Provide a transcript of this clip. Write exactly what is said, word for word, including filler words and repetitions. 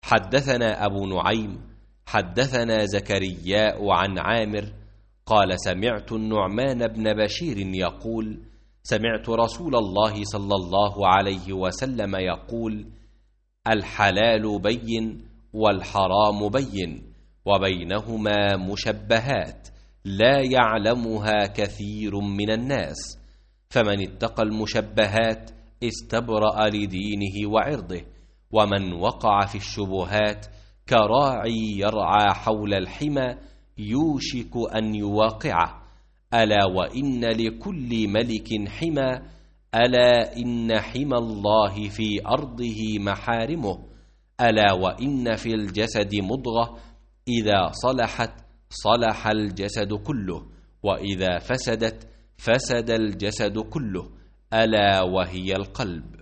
حدثنا أبو نعيم حدثنا زكرياء عن عامر قال سمعت النعمان بن بشير يقول سمعت رسول الله صلى الله عليه وسلم يقول الحلال بين والحرام بين وبينهما مشبهات لا يعلمها كثير من الناس، فمن اتقى المشبهات استبرأ لدينه وعرضه، ومن وقع في الشبهات كراعي يرعى حول الحمى يوشك أن يواقعه. ألا وإن لكل ملك حمى، ألا إن حمى الله في أرضه محارمه، ألا وإن في الجسد مضغة إذا صلحت صلح الجسد كله، وإذا فسدت فسد الجسد كله، ألا وهي القلب.